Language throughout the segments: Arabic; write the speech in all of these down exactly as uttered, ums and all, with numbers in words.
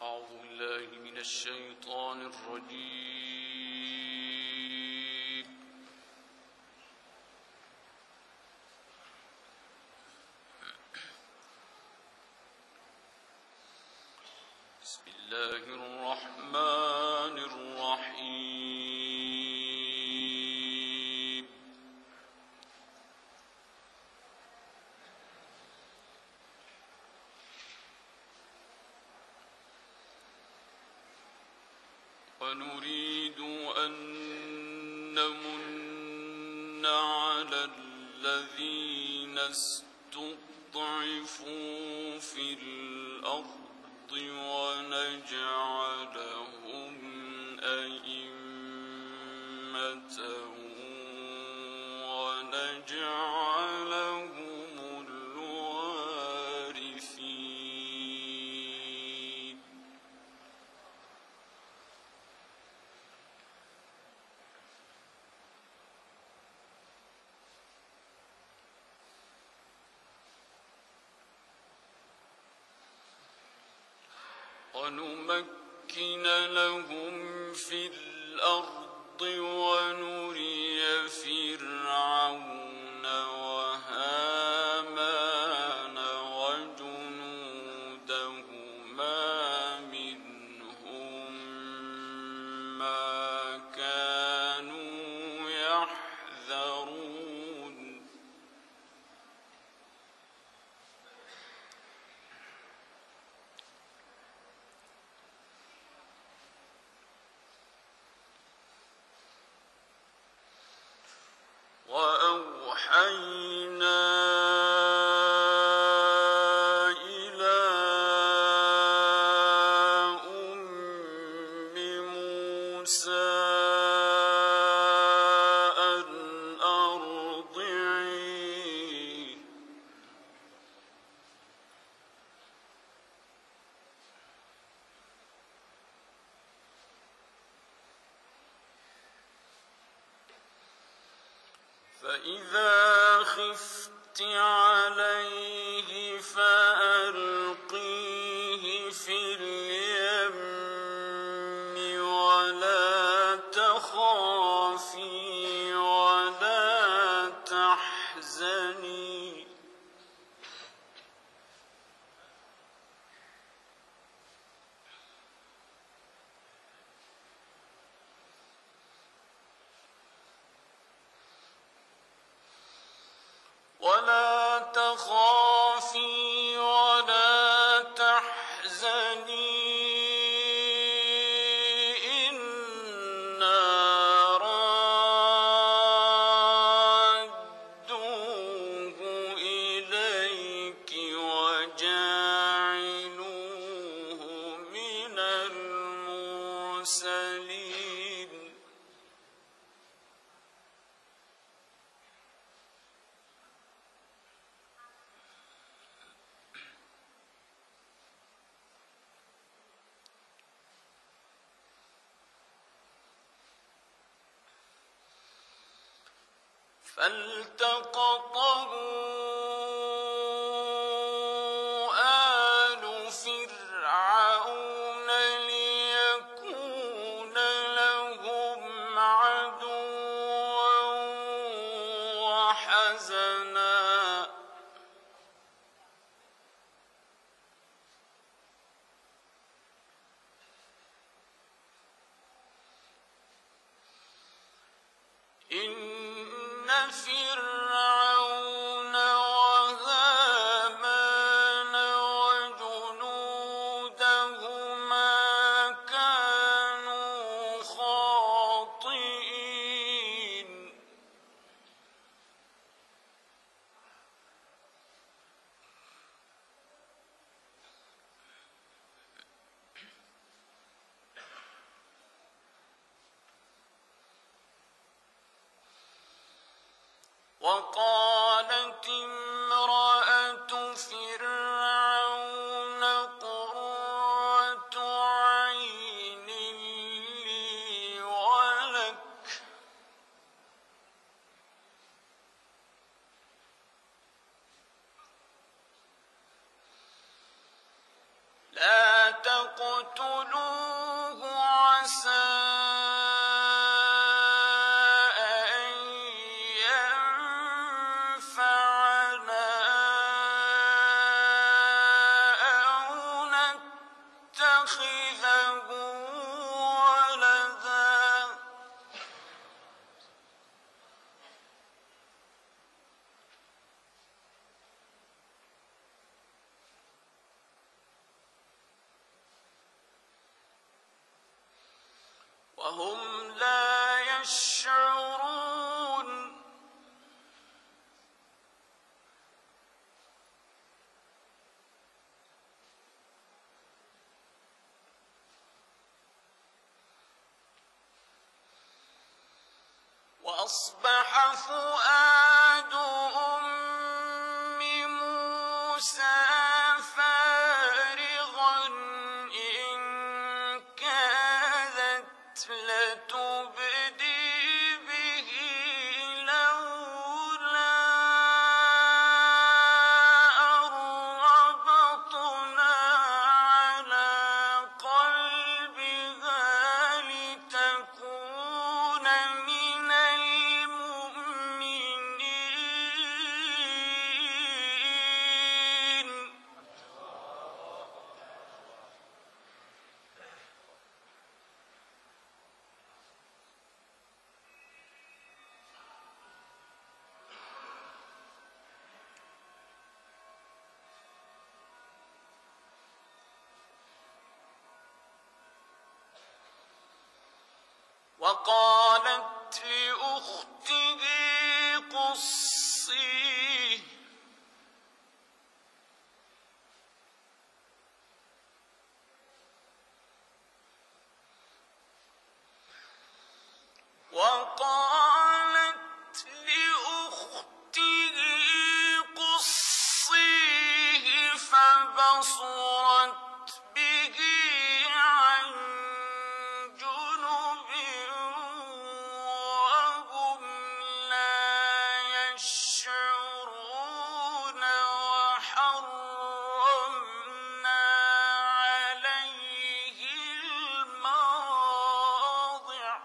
أعوذ بالله من الشيطان الرجيم. بسم الله الرحمن الرحيم. ونريد أن نمن على الذين استضعفوا في الأرض ونجعلهم أئمة ونجعلهم الوارثين. ونمكن لهم في الأرض ونري فرعون وهامان وجنودهما منهم ما كانوا يحذرون. وأوحينا إلى أم موسى أن أرضعيه فإذا خفت عليه فألقيه في اليم ولا تخافي ولا تحزني ولا تخافي ولا تحزني إنا رادوه إليك وجاعلوه من المرسلين. فالتقطه آل فرعون ليكون لهم عدوا وحزنا إن فرعون وهامان وجنودهما كانوا خاطئين. وقالت امرأة فرعون قرة عين لي ولك لا تقل تقتلوه عسى أن ينفعنا أو نتخذه ولدا وهم لا يشعرون. وأصبح فؤاد أم موسى فارغا إن كادت لتبدي به لولا أن ربطنا على قلبها لتكون من المؤمنين. وقالت لأخته قصيه وقالت لأخته قصيه فبصرت به عن جنب وهم لا يشعرون. وحرمنا عليه المراضع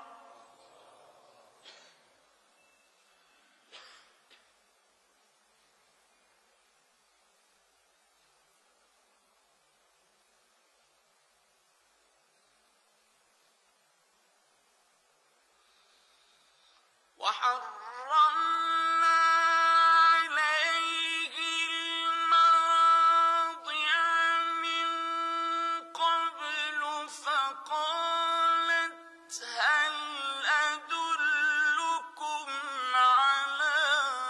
وحرمنا عليه المراضع من قبل فقالت هل أدلكم على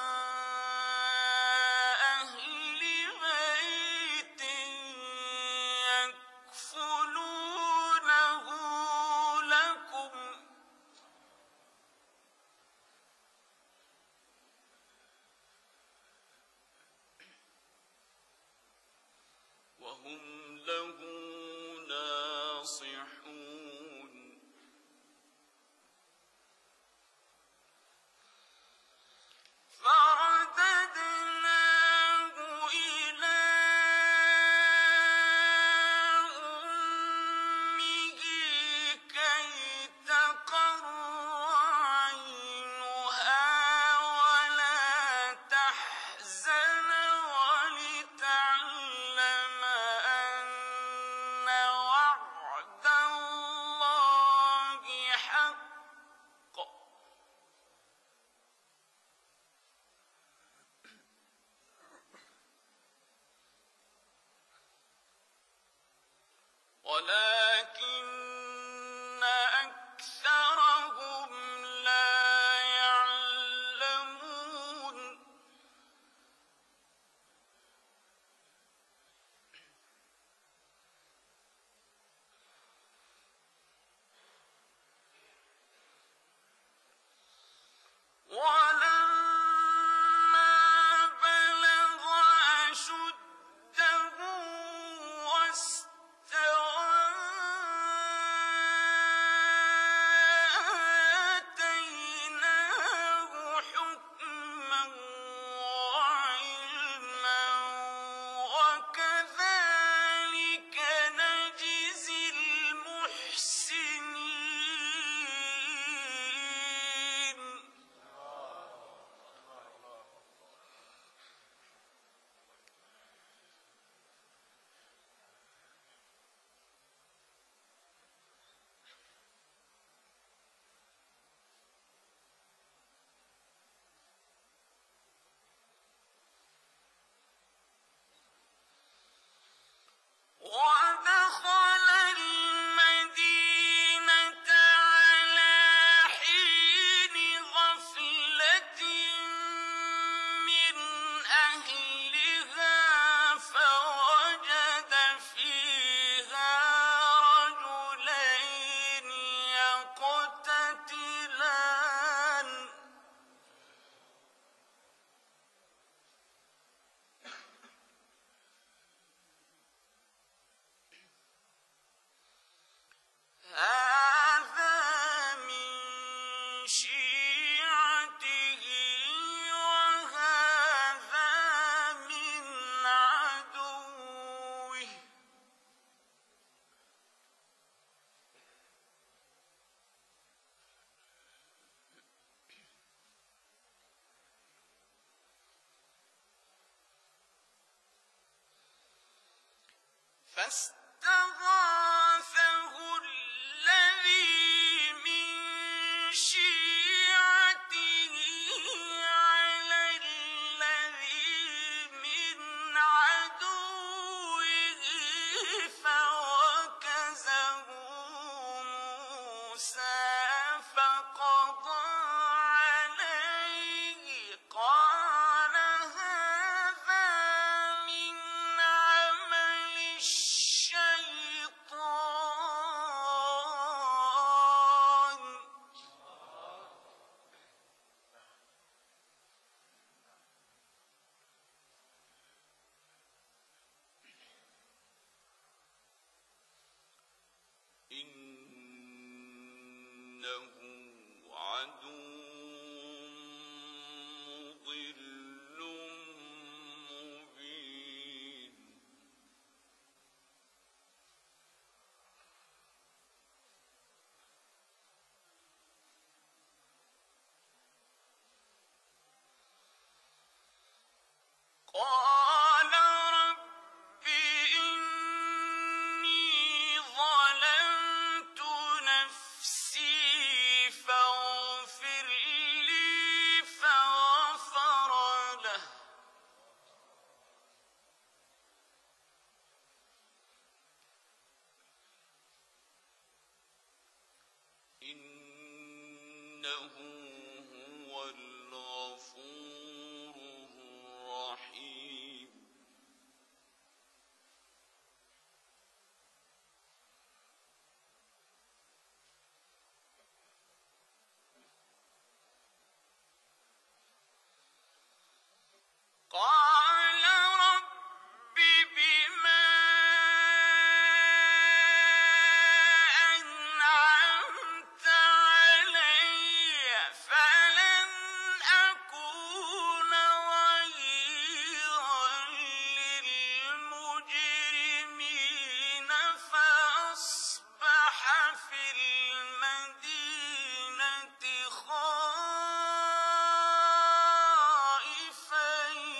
أهل بيت يكفلونه لكم وهم له ناصحون. فرددناه إلى أمه كي تقر عينها ولا تحزن ولتعلم أن وعد الله حق ولكن أكثرهم لا يعلمون. ولما بلغ أشده واستوى فاستغاثه الذي من شيعته على الذي من عدوه فوكزه موسى فقضى عليه قال هذا من عمل الشيطان إنه عدو مضل مبين قال رب إني ظلمت نفسي فاغفر لي فغفر له إنه هو الغفور الرحيم قال رب بما أنعمت علي فلن أكون ظهيرا للمجرمين فأصبح في المدينة خائفا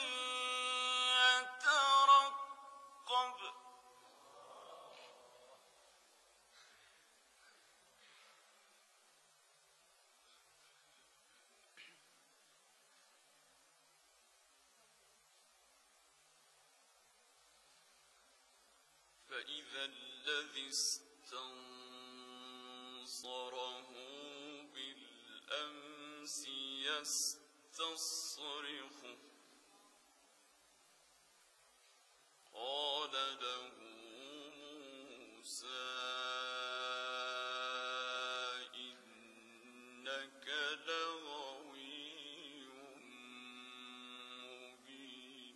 يترقب فإذا الذي استنصره بالأمس يستصرخه قال له موسى إنك لغوي مبين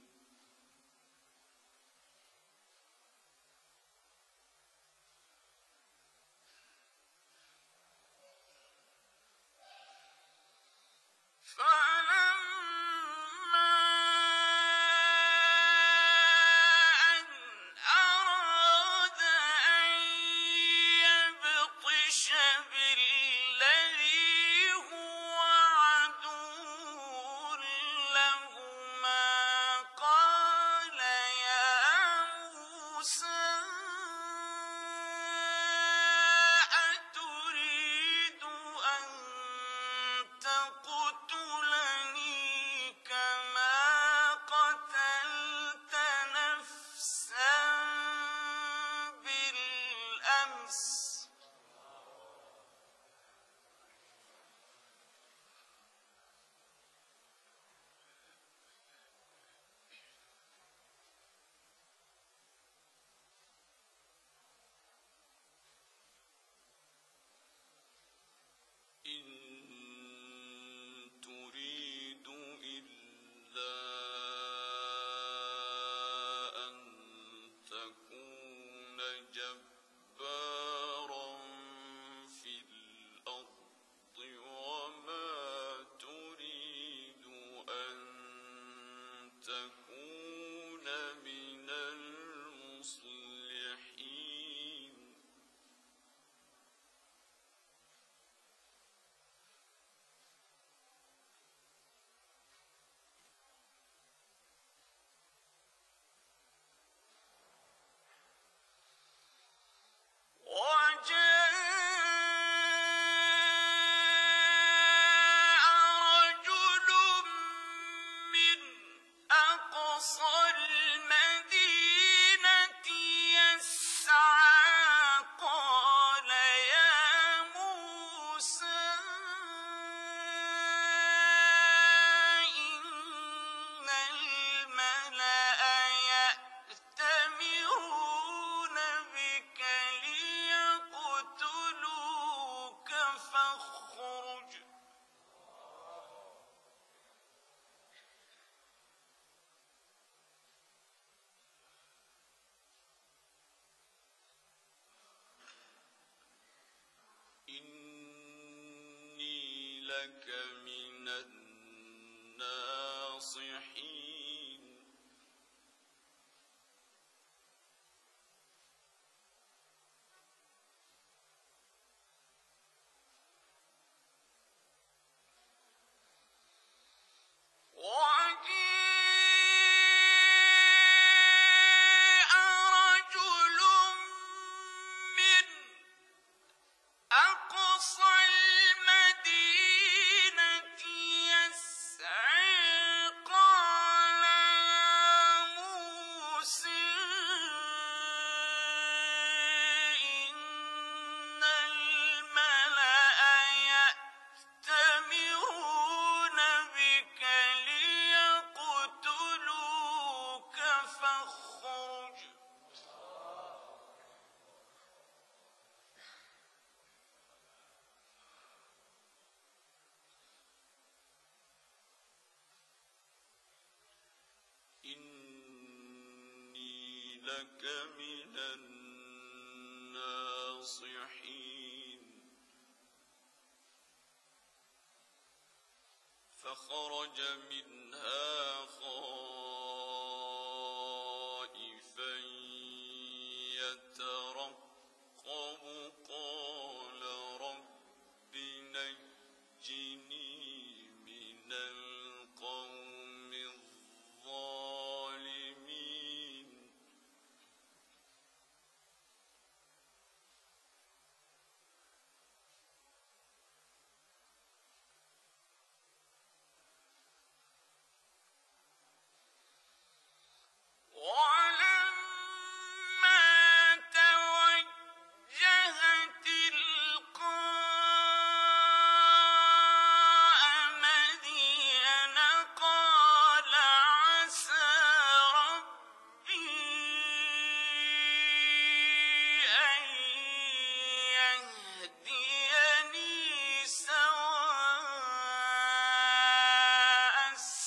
فلما أن أراد أن يبطش بالذي هو عدو لهما قال يا موسى أتريد أن تقتلني كما قتلت نفسا بالأمس إن تريد إلا أن تكون جبارا لك من الناصحين وجيء رجل من أقصى المدينة يسعى قال يا موسى إن الملأ يأتمرون بك ليقتلوك فاخرج إني لك من الناصحين فخرج منها خائفا يترقب قال رب نجني من القوم الظالمين ولما توجه تلقاء مدين قال عسى ربي أن يهديني سواء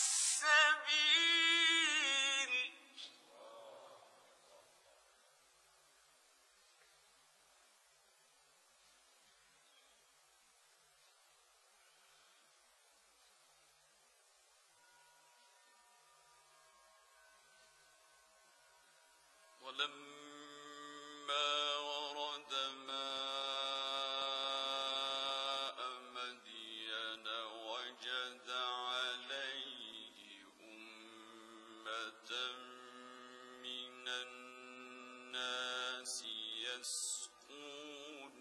السبيل ولما ورد ماء مدين وجد عليه أمة من الناس يسقون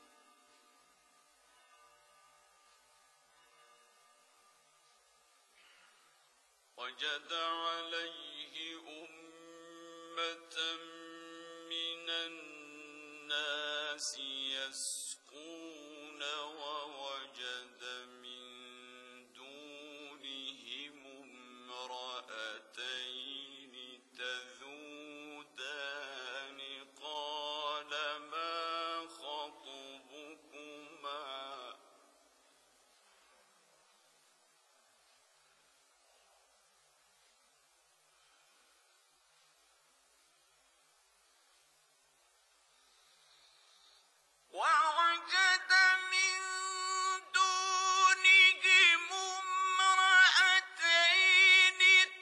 وجد عليه أمة من الناس يسقون ووجد من دونهم امرأتين تذودان قال ما خطبكما ووجد من دونهم امرأتين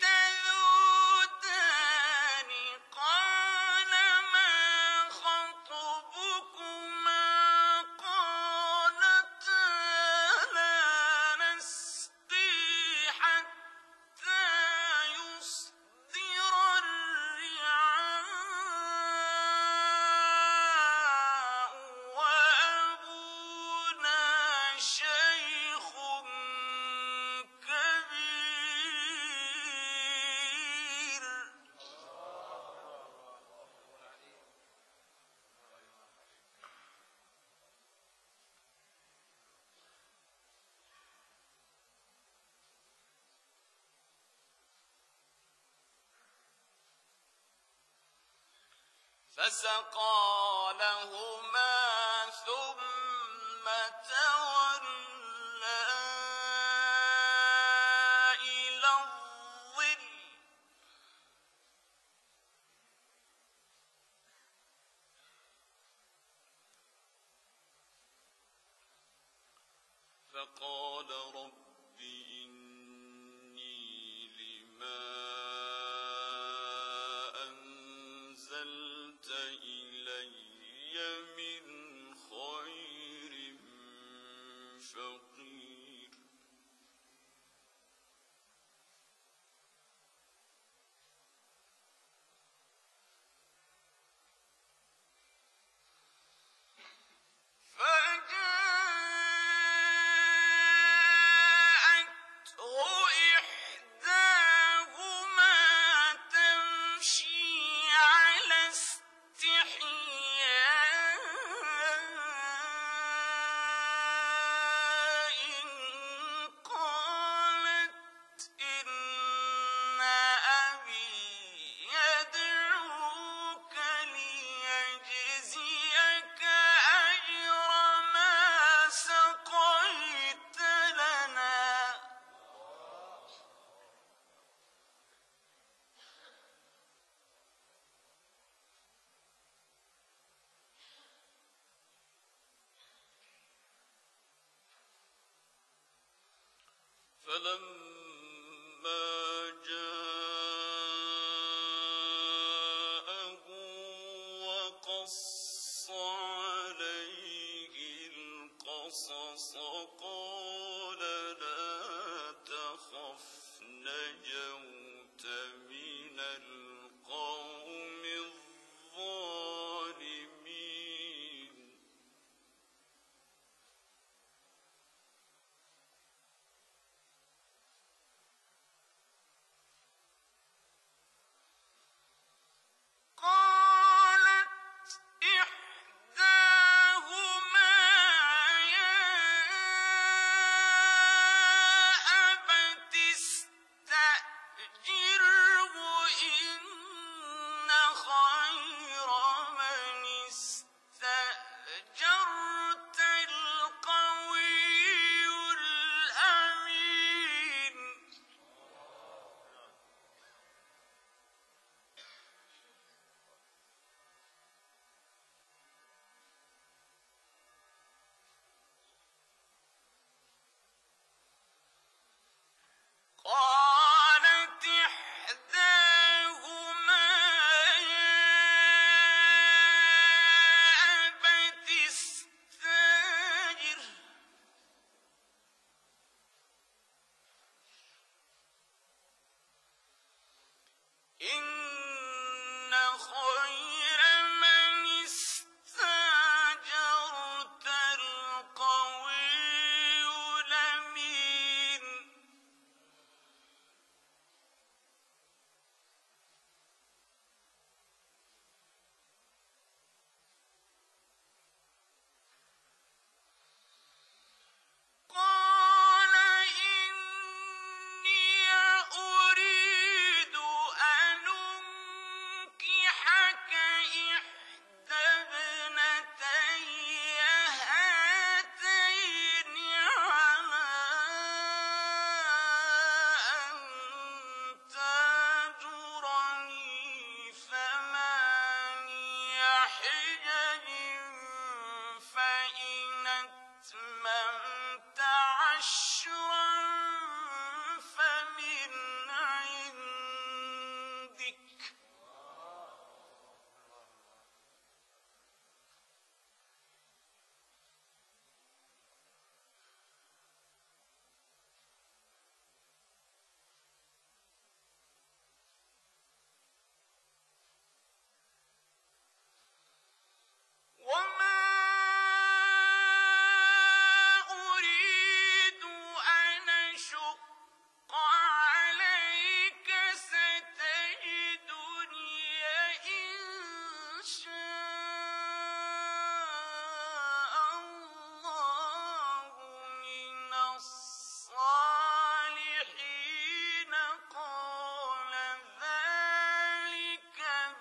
تذودان قال ما خطبكما قالتا لا نسقي حتى يصدر الرعاء وأبونا شيخ كبير فسقى لهما ثم تولى إلى الظل فقال رب إني لما أنزلت إلي من خير فقير فلما جاءه وقص عليه القصص قال لا تخف نجوت من القوم الظالمين قالت إحداهما يا أبت استأجره إن خير من استأجرت القوي الأمين قالت إحداهما يا أبت استأجره إن خير من استأجرت القوي الأمين قال إني أريد أن أنكحك إحدى ابنتي هاتين على أن تأجرني ثماني حجج فإن أتممت عشرا فمن عندك وما أريد أن أشق عليك ستجدني إن شاء الله من الصالحين قال ذلك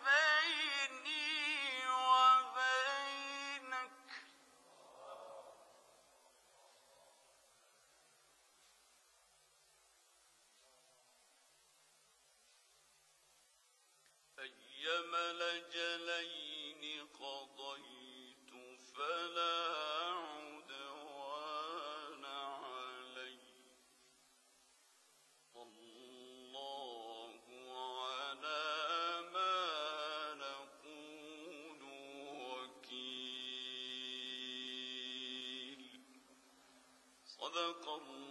بيني وبينك أيما الأجلين قضيت فلا عدوان صدق الله